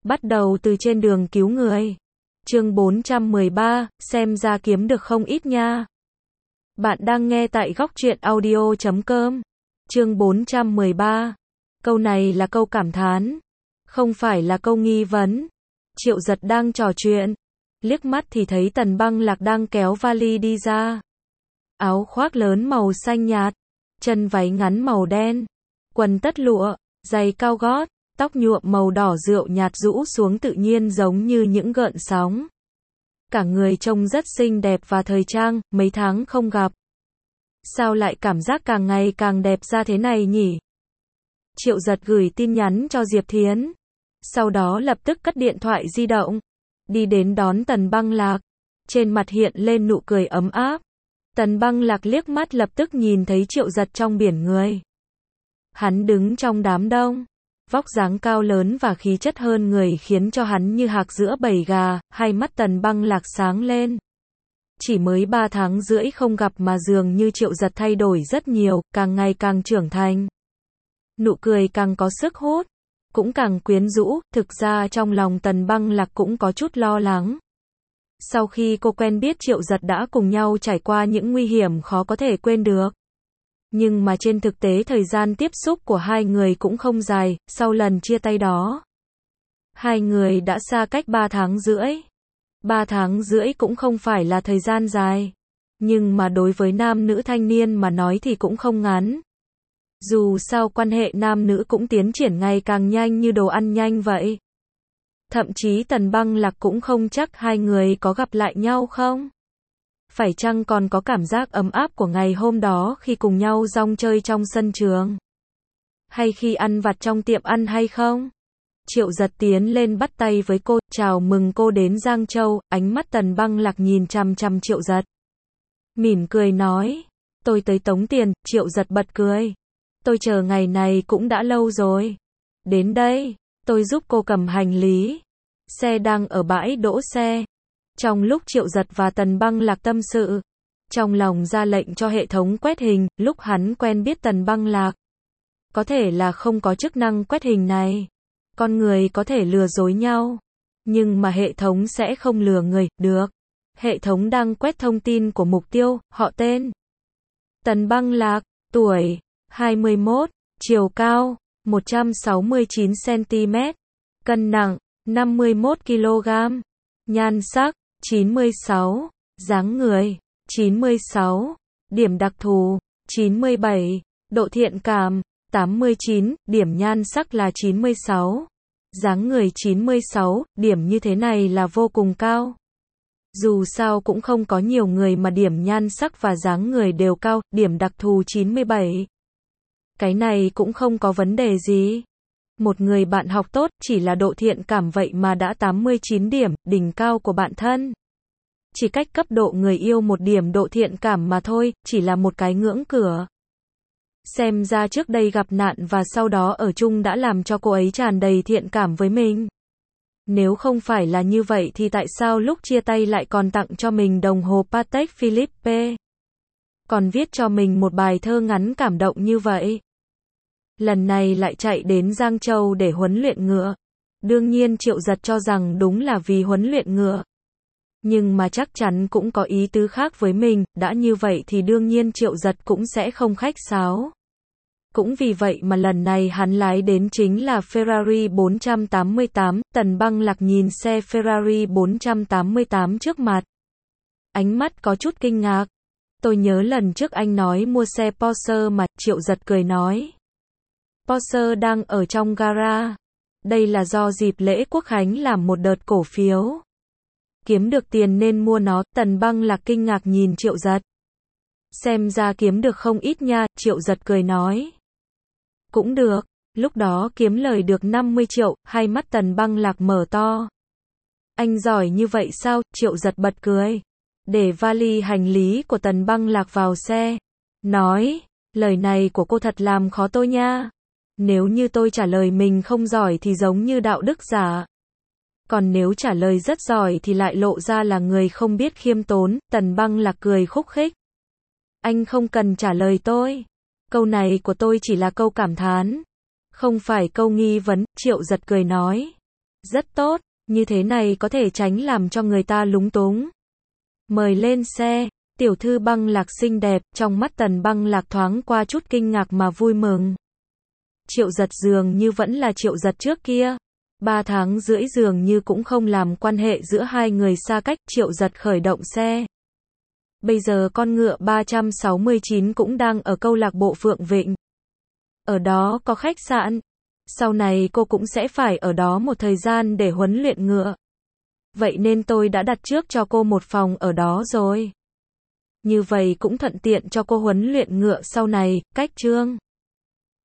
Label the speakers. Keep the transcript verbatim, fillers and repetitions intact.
Speaker 1: Bắt đầu từ trên đường cứu người. Chương bốn trăm mười ba, xem ra kiếm được không ít nha. Bạn đang nghe tại góc truyện audio chấm com. Chương bốn trăm mười ba. Câu này là câu cảm thán, không phải là câu nghi vấn. Triệu Giật đang trò chuyện, liếc mắt thì thấy Tần Băng Lạc đang kéo vali đi ra. Áo khoác lớn màu xanh nhạt, chân váy ngắn màu đen, quần tất lụa, giày cao gót, tóc nhuộm màu đỏ rượu nhạt rũ xuống tự nhiên giống như những gợn sóng. Cả người trông rất xinh đẹp và thời trang, mấy tháng không gặp. Sao lại cảm giác càng ngày càng đẹp ra thế này nhỉ? Triệu Giật gửi tin nhắn cho Diệp Thiến. Sau đó lập tức cất điện thoại di động. Đi đến đón Tần Băng Lạc. Trên mặt hiện lên nụ cười ấm áp. Tần Băng Lạc liếc mắt lập tức nhìn thấy Triệu Giật trong biển người. Hắn đứng trong đám đông. Vóc dáng cao lớn và khí chất hơn người khiến cho hắn như hạc giữa bầy gà, hai mắt Tần Băng Lạc sáng lên. Chỉ mới ba tháng rưỡi không gặp mà dường như Triệu Giật thay đổi rất nhiều, càng ngày càng trưởng thành. Nụ cười càng có sức hút, cũng càng quyến rũ, thực ra trong lòng Tần Băng Lạc cũng có chút lo lắng. Sau khi cô quen biết Triệu Giật đã cùng nhau trải qua những nguy hiểm khó có thể quên được. Nhưng mà trên thực tế thời gian tiếp xúc của hai người cũng không dài, sau lần chia tay đó. Hai người đã xa cách ba tháng rưỡi. Ba tháng rưỡi cũng không phải là thời gian dài. Nhưng mà đối với nam nữ thanh niên mà nói thì cũng không ngắn. Dù sao quan hệ nam nữ cũng tiến triển ngày càng nhanh như đồ ăn nhanh vậy. Thậm chí Tần Băng Lạc cũng không chắc hai người có gặp lại nhau không. Phải chăng còn có cảm giác ấm áp của ngày hôm đó khi cùng nhau rong chơi trong sân trường? Hay khi ăn vặt trong tiệm ăn hay không? Triệu Giật tiến lên bắt tay với cô, chào mừng cô đến Giang Châu, ánh mắt Tần Băng Lạc nhìn chằm chằm Triệu Giật. Mỉm cười nói, tôi tới tống tiền, Triệu Giật bật cười. Tôi chờ ngày này cũng đã lâu rồi. Đến đây, tôi giúp cô cầm hành lý. Xe đang ở bãi đỗ xe. Trong lúc Triệu Giật và Tần Băng Lạc tâm sự, trong lòng ra lệnh cho hệ thống quét hình, lúc hắn quen biết Tần Băng Lạc. Có thể là không có chức năng quét hình này. Con người có thể lừa dối nhau, nhưng mà hệ thống sẽ không lừa người, được. Hệ thống đang quét thông tin của mục tiêu, họ tên. Tần Băng Lạc, tuổi, hai mươi mốt, chiều cao, một trăm sáu mươi chín xăng ti mét, cân nặng, năm mươi mốt ki lô gam, nhan sắc, chín mươi sáu, dáng người, chín mươi sáu, điểm đặc thù, chín mươi bảy, độ thiện cảm, tám mươi chín, điểm nhan sắc là chín mươi sáu, dáng người chín mươi sáu, điểm như thế này là vô cùng cao. Dù sao cũng không có nhiều người mà điểm nhan sắc và dáng người đều cao, điểm đặc thù chín mươi bảy. Cái này cũng không có vấn đề gì. Một người bạn học tốt, chỉ là độ thiện cảm vậy mà đã tám mươi chín điểm, đỉnh cao của bạn thân. Chỉ cách cấp độ người yêu một điểm độ thiện cảm mà thôi, chỉ là một cái ngưỡng cửa. Xem ra trước đây gặp nạn và sau đó ở chung đã làm cho cô ấy tràn đầy thiện cảm với mình. Nếu không phải là như vậy thì tại sao lúc chia tay lại còn tặng cho mình đồng hồ Patek Philippe? Còn viết cho mình một bài thơ ngắn cảm động như vậy. Lần này lại chạy đến Giang Châu để huấn luyện ngựa. Đương nhiên Triệu Giật cho rằng đúng là vì huấn luyện ngựa. Nhưng mà chắc chắn cũng có ý tứ khác với mình, đã như vậy thì đương nhiên Triệu Giật cũng sẽ không khách sáo. Cũng vì vậy mà lần này hắn lái đến chính là Ferrari bốn trăm tám mươi tám, Tần Băng Lạc nhìn xe Ferrari bốn trăm tám mươi tám trước mặt. Ánh mắt có chút kinh ngạc. Tôi nhớ lần trước anh nói mua xe Porsche mà, Triệu Giật cười nói. Porsche đang ở trong gara. Đây là do dịp lễ Quốc Khánh làm một đợt cổ phiếu. Kiếm được tiền nên mua nó, Tần Băng Lạc kinh ngạc nhìn Triệu Giật. Xem ra kiếm được không ít nha, Triệu Giật cười nói. Cũng được, lúc đó kiếm lời được năm mươi triệu, hai mắt Tần Băng Lạc mở to. Anh giỏi như vậy sao, Triệu Giật bật cười. Để vali hành lý của Tần Băng Lạc vào xe. Nói, lời này của cô thật làm khó tôi nha. Nếu như tôi trả lời mình không giỏi thì giống như đạo đức giả. Còn nếu trả lời rất giỏi thì lại lộ ra là người không biết khiêm tốn, Tần Băng Lạc cười khúc khích. Anh không cần trả lời tôi. Câu này của tôi chỉ là câu cảm thán. Không phải câu nghi vấn, Triệu Giật cười nói. Rất tốt, như thế này có thể tránh làm cho người ta lúng túng. Mời lên xe, tiểu thư Băng Lạc xinh đẹp, trong mắt Tần Băng Lạc thoáng qua chút kinh ngạc mà vui mừng. Triệu Giật dường như vẫn là Triệu Giật trước kia. Ba tháng rưỡi dường như cũng không làm quan hệ giữa hai người xa cách. Triệu Giật khởi động xe. Bây giờ con ngựa ba trăm sáu mươi chín cũng đang ở câu lạc bộ Phượng Vịnh. Ở đó có khách sạn. Sau này cô cũng sẽ phải ở đó một thời gian để huấn luyện ngựa. Vậy nên tôi đã đặt trước cho cô một phòng ở đó rồi. Như vậy cũng thuận tiện cho cô huấn luyện ngựa sau này. Cách Trương